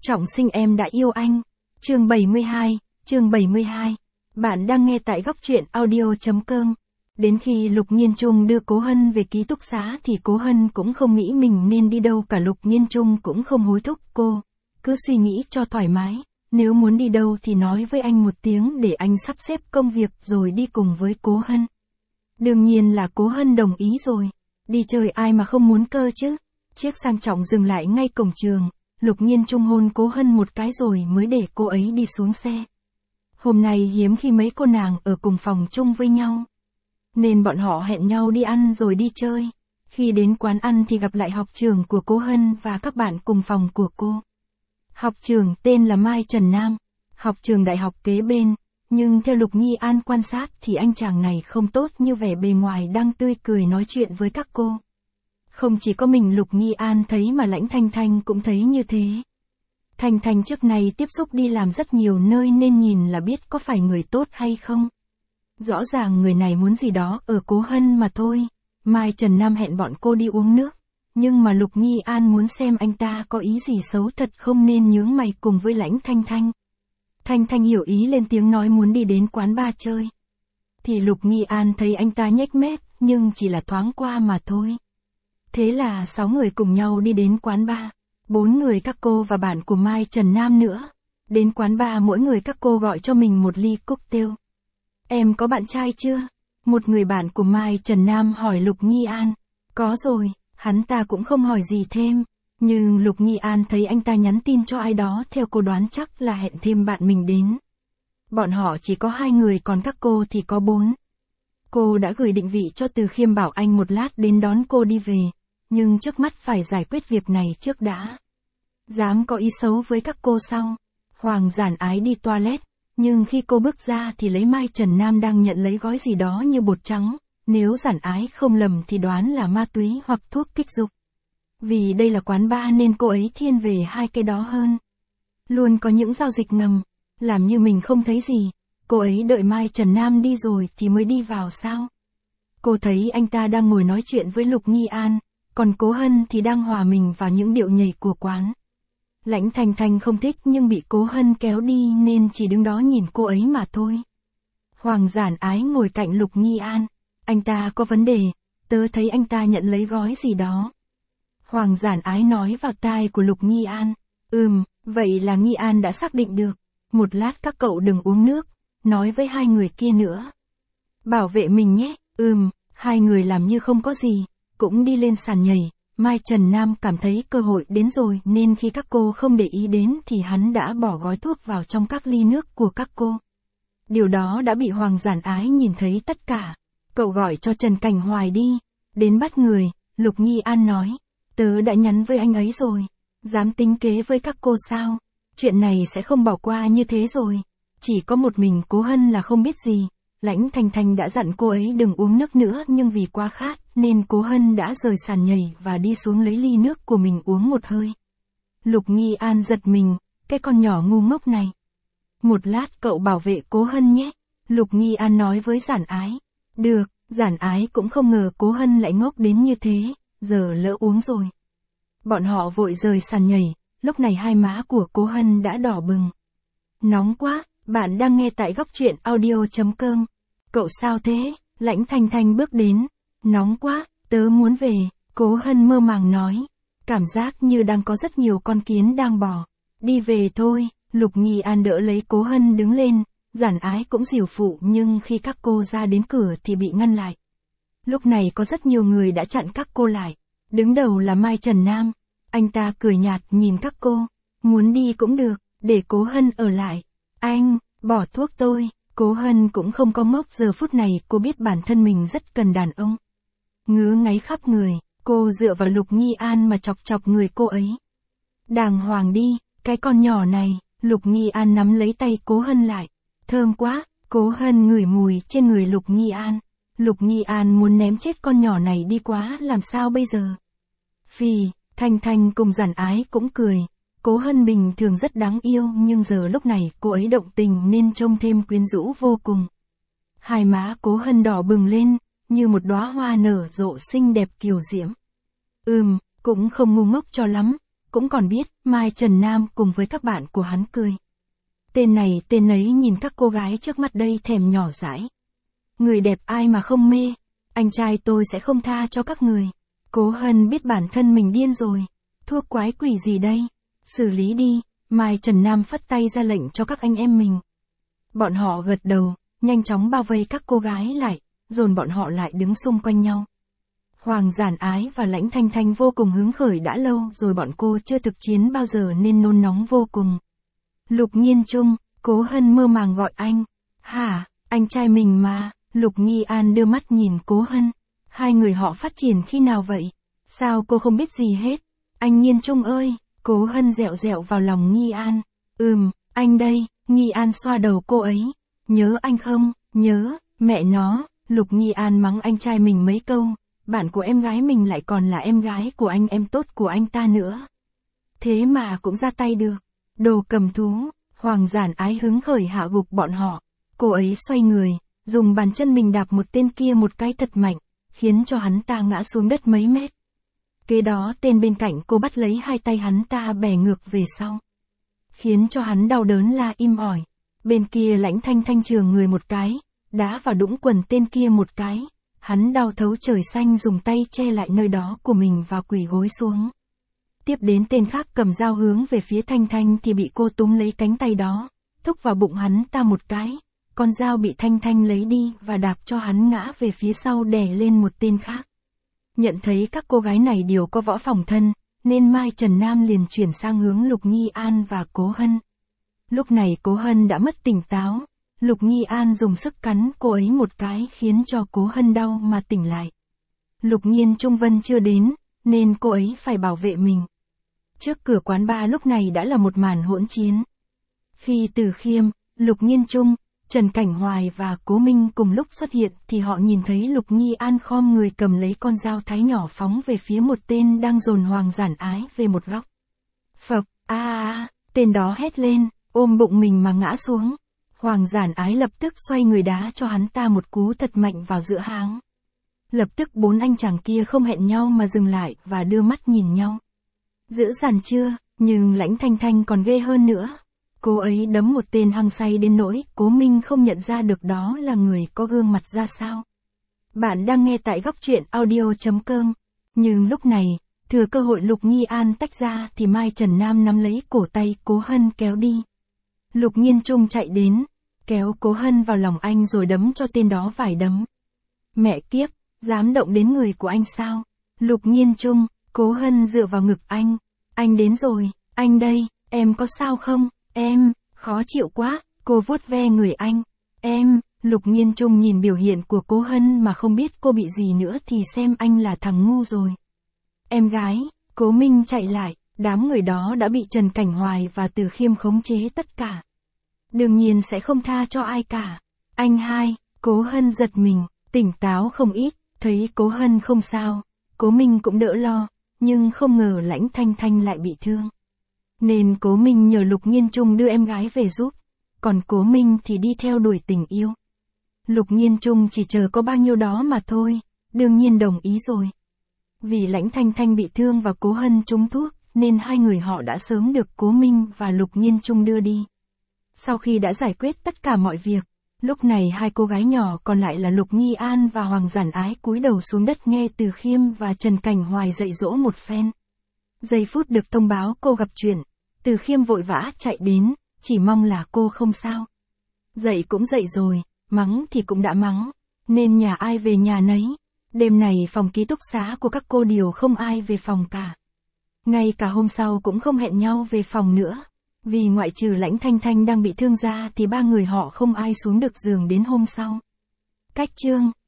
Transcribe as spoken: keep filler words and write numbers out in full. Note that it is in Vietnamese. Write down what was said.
Trọng sinh em đã yêu anh. Chương bảy mươi hai, chương bảy mươi hai. Bạn đang nghe tại góc truyện audio.com. Đến khi Lục Nhiên Trung đưa Cố Hân về ký túc xá thì Cố Hân cũng không nghĩ mình nên đi đâu cả. Lục Nhiên Trung cũng không hối thúc cô. Cứ suy nghĩ cho thoải mái, nếu muốn đi đâu thì nói với anh một tiếng để anh sắp xếp công việc rồi đi cùng với Cố Hân. Đương nhiên là Cố Hân đồng ý rồi. Đi chơi ai mà không muốn cơ chứ. Chiếc sang trọng dừng lại ngay cổng trường. Lục Nhiên Trung hôn Cố Hân một cái rồi mới để cô ấy đi xuống xe. Hôm nay hiếm khi mấy cô nàng ở cùng phòng chung với nhau, nên bọn họ hẹn nhau đi ăn rồi đi chơi. Khi đến quán ăn thì gặp lại học trưởng của Cố Hân và các bạn cùng phòng của cô. Học trưởng tên là Mai Trần Nam, học trường đại học kế bên, nhưng theo Lục Nghi An quan sát thì anh chàng này không tốt như vẻ bề ngoài đang tươi cười nói chuyện với các cô. Không chỉ có mình Lục Nghi An thấy mà Lãnh Thanh Thanh cũng thấy như thế. Thanh Thanh trước này tiếp xúc đi làm rất nhiều nơi nên nhìn là biết có phải người tốt hay không. Rõ ràng người này muốn gì đó ở Cố Hân mà thôi. Mai Trần Nam hẹn bọn cô đi uống nước, nhưng mà Lục Nghi An muốn xem anh ta có ý gì xấu thật không nên nhướng mày cùng với Lãnh Thanh Thanh. Thanh Thanh hiểu ý lên tiếng nói muốn đi đến quán bar chơi. Thì Lục Nghi An thấy anh ta nhếch mép, nhưng chỉ là thoáng qua mà thôi. Thế là sáu người cùng nhau đi đến quán bar, bốn người các cô và bạn của Mai Trần Nam nữa. Đến quán bar mỗi người các cô gọi cho mình một ly cocktail. Em có bạn trai chưa? Một người bạn của Mai Trần Nam hỏi Lục Nghi An. Có rồi, hắn ta cũng không hỏi gì thêm. Nhưng Lục Nghi An thấy anh ta nhắn tin cho ai đó theo cô đoán chắc là hẹn thêm bạn mình đến. Bọn họ chỉ có hai người còn các cô thì có bốn. Cô đã gửi định vị cho Từ Khiêm bảo anh một lát đến đón cô đi về. Nhưng trước mắt phải giải quyết việc này trước đã. Dám có ý xấu với các cô sao? Hoàng Giản Ái đi toilet, nhưng khi cô bước ra thì lấy Mai Trần Nam đang nhận lấy gói gì đó như bột trắng. Nếu Giản Ái không lầm thì đoán là ma túy hoặc thuốc kích dục. Vì đây là quán bar nên cô ấy thiên về hai cái đó hơn. Luôn có những giao dịch ngầm, làm như mình không thấy gì. Cô ấy đợi Mai Trần Nam đi rồi thì mới đi vào sao? Cô thấy anh ta đang ngồi nói chuyện với Lục Nghi An, còn Cố Hân thì đang hòa mình vào những điệu nhảy của quán. Lãnh Thanh Thanh không thích nhưng bị Cố Hân kéo đi nên chỉ đứng đó nhìn cô ấy mà thôi. Hoàng Giản Ái ngồi cạnh Lục Nghi An. Anh ta có vấn đề, tớ thấy anh ta nhận lấy gói gì đó. Hoàng Giản Ái nói vào tai của Lục Nghi An. Ừm, vậy là Nghi An đã xác định được. Một lát các cậu đừng uống nước, nói với hai người kia nữa. Bảo vệ mình nhé. Ừm, hai người làm như không có gì, cũng đi lên sàn nhảy. Mai Trần Nam cảm thấy cơ hội đến rồi nên khi các cô không để ý đến thì hắn đã bỏ gói thuốc vào trong các ly nước của các cô. Điều đó đã bị Hoàng Giản Ái nhìn thấy tất cả. Cậu gọi cho Trần Cảnh Hoài đi. Đến bắt người, Lục Nghi An nói. Tớ đã nhắn với anh ấy rồi. Dám tính kế với các cô sao? Chuyện này sẽ không bỏ qua như thế rồi. Chỉ có một mình Cố Hân là không biết gì. Lãnh Thanh Thanh đã dặn cô ấy đừng uống nước nữa nhưng vì quá khát nên Cố Hân đã rời sàn nhảy và đi xuống lấy ly nước của mình uống một hơi. Lục Nghi An giật mình, cái con nhỏ ngu ngốc này. Một lát cậu bảo vệ Cố Hân nhé. Lục Nghi An nói với Giản Ái. Được, Giản Ái cũng không ngờ Cố Hân lại ngốc đến như thế, giờ lỡ uống rồi. Bọn họ vội rời sàn nhảy, lúc này hai má của Cố Hân đã đỏ bừng. Nóng quá, bạn đang nghe tại góc truyện audio.com. Cậu sao thế? Lãnh Thanh Thanh bước đến. Nóng quá, tớ muốn về, Cố Hân mơ màng nói. Cảm giác như đang có rất nhiều con kiến đang bò. Đi về thôi, Lục Nghi An đỡ lấy Cố Hân đứng lên. Giản Ái cũng dìu phụ nhưng khi các cô ra đến cửa thì bị ngăn lại. Lúc này có rất nhiều người đã chặn các cô lại. Đứng đầu là Mai Trần Nam. Anh ta cười nhạt nhìn các cô. Muốn đi cũng được, để Cố Hân ở lại. Anh, bỏ thuốc tôi. Cố Hân cũng không có ngốc, giờ phút này cô biết bản thân mình rất cần đàn ông. Ngứa ngáy khắp người, cô dựa vào Lục Nghi An mà chọc chọc người cô ấy. Đàng hoàng đi, cái con nhỏ này. Lục Nghi An nắm lấy tay Cố Hân lại. Thơm quá, Cố Hân ngửi mùi trên người Lục Nghi An. Lục Nghi An muốn ném chết con nhỏ này đi quá, làm sao bây giờ? Phì, Thanh Thanh cùng Giản Ái cũng cười. Cố Hân bình thường rất đáng yêu nhưng giờ lúc này cô ấy động tình nên trông thêm quyến rũ vô cùng. Hai má Cố Hân đỏ bừng lên, như một đóa hoa nở rộ xinh đẹp kiều diễm. Ừm, cũng không ngu ngốc cho lắm. cũng còn biết, Mai Trần Nam cùng với các bạn của hắn cười. Tên này tên ấy nhìn các cô gái trước mắt đây thèm nhỏ dãi. Người đẹp ai mà không mê, anh trai tôi sẽ không tha cho các người. Cố Hân biết bản thân mình điên rồi. Thuốc quái quỷ gì đây? Xử lý đi, Mai Trần Nam phất tay ra lệnh cho các anh em mình. Bọn họ gật đầu, nhanh chóng bao vây các cô gái lại, dồn bọn họ lại đứng xung quanh nhau. Hoàng Giản Ái và Lãnh Thanh Thanh vô cùng hứng khởi, đã lâu rồi bọn cô chưa thực chiến bao giờ nên nôn nóng vô cùng. Lục Nhiên Trung, Cố Hân mơ màng gọi anh. Hả, anh trai mình mà. Lục Nghi An đưa mắt nhìn Cố Hân. Hai người họ phát triển khi nào vậy? Sao cô không biết gì hết? Anh Nhiên Trung ơi, Cố Hân dẹo dẹo vào lòng Nghi An. Ừm, anh đây. Nghi An xoa đầu cô ấy. Nhớ anh không? Nhớ, mẹ nó. Lục Nghi An mắng anh trai mình mấy câu. Bạn của em gái mình lại còn là em gái của anh em tốt của anh ta nữa. Thế mà cũng ra tay được. Đồ cầm thú. Hoàng Giản Ái hứng khởi hạ gục bọn họ. Cô ấy xoay người, dùng bàn chân mình đạp một tên kia một cái thật mạnh, khiến cho hắn ta ngã xuống đất mấy mét. Kế đó tên bên cạnh cô bắt lấy hai tay hắn ta bẻ ngược về sau, khiến cho hắn đau đớn la im ỏi. Bên kia Lãnh Thanh Thanh trường người một cái, đá vào đũng quần tên kia một cái, hắn đau thấu trời xanh dùng tay che lại nơi đó của mình và quỳ gối xuống. Tiếp đến tên khác cầm dao hướng về phía Thanh Thanh thì bị cô túm lấy cánh tay đó, thúc vào bụng hắn ta một cái, con dao bị Thanh Thanh lấy đi và đạp cho hắn ngã về phía sau đè lên một tên khác. Nhận thấy các cô gái này đều có võ phòng thân, nên Mai Trần Nam liền chuyển sang hướng Lục Nghi An và Cố Hân. Lúc này Cố Hân đã mất tỉnh táo, Lục Nghi An dùng sức cắn cô ấy một cái khiến cho Cố Hân đau mà tỉnh lại. Lục Nhiên Trung Vân chưa đến, nên cô ấy phải bảo vệ mình. Trước cửa quán bar lúc này đã là một màn hỗn chiến. Khi Từ Khiêm, Lục Nhiên Trung, Trần Cảnh Hoài và Cố Minh cùng lúc xuất hiện thì họ nhìn thấy Lục Nghi An khom người cầm lấy con dao thái nhỏ phóng về phía một tên đang dồn Hoàng Giản Ái về một góc. Phập, a a, tên đó hét lên, ôm bụng mình mà ngã xuống. Hoàng Giản Ái lập tức xoay người đá cho hắn ta một cú thật mạnh vào giữa háng. Lập tức bốn anh chàng kia không hẹn nhau mà dừng lại và đưa mắt nhìn nhau. Dữ dằn chưa, nhưng Lãnh Thanh Thanh còn ghê hơn nữa. Cô ấy đấm một tên hăng say đến nỗi Cố Minh không nhận ra được đó là người có gương mặt ra sao. Bạn đang nghe tại góc truyện audio chấm com. Nhưng lúc này, thừa cơ hội Lục Nghi An tách ra thì Mai Trần Nam nắm lấy cổ tay Cố Hân kéo đi. Lục Nhiên Trung chạy đến, kéo Cố Hân vào lòng anh rồi đấm cho tên đó vài đấm. Mẹ kiếp, dám động đến người của anh sao? Lục Nhiên Trung, Cố Hân dựa vào ngực anh. Anh đến rồi, anh đây, em có sao không? Em, khó chịu quá, cô vuốt ve người anh. Em, Lục Nhiên Trung nhìn biểu hiện của Cố Hân mà không biết cô bị gì nữa thì xem anh là thằng ngu rồi. Em gái, Cố Minh chạy lại, đám người đó đã bị Trần Cảnh Hoài và Từ Khiêm khống chế tất cả. Đương nhiên sẽ không tha cho ai cả. Anh hai, Cố Hân giật mình, tỉnh táo không ít, thấy Cố Hân không sao, Cố Minh cũng đỡ lo, nhưng không ngờ Lãnh Thanh Thanh lại bị thương. Nên Cố Minh nhờ Lục Nhiên Trung đưa em gái về giúp, còn Cố Minh thì đi theo đuổi tình yêu. Lục Nhiên Trung chỉ chờ có bao nhiêu đó mà thôi, đương nhiên đồng ý rồi. Vì Lãnh Thanh Thanh bị thương và Cố Hân trúng thuốc, nên hai người họ đã sớm được Cố Minh và Lục Nhiên Trung đưa đi. Sau khi đã giải quyết tất cả mọi việc, lúc này hai cô gái nhỏ còn lại là Lục Nghi An và Hoàng Giản Ái cúi đầu xuống đất nghe Từ Khiêm và Trần Cảnh Hoài dạy dỗ một phen. Giây phút được thông báo cô gặp chuyện, Từ Khiêm vội vã chạy đến, chỉ mong là cô không sao. Dậy cũng dậy rồi, mắng thì cũng đã mắng, nên nhà ai về nhà nấy. Đêm này phòng ký túc xá của các cô đều không ai về phòng cả. Ngay cả hôm sau cũng không hẹn nhau về phòng nữa. Vì ngoại trừ Lãnh Thanh Thanh đang bị thương ra thì ba người họ không ai xuống được giường đến hôm sau. Cách chương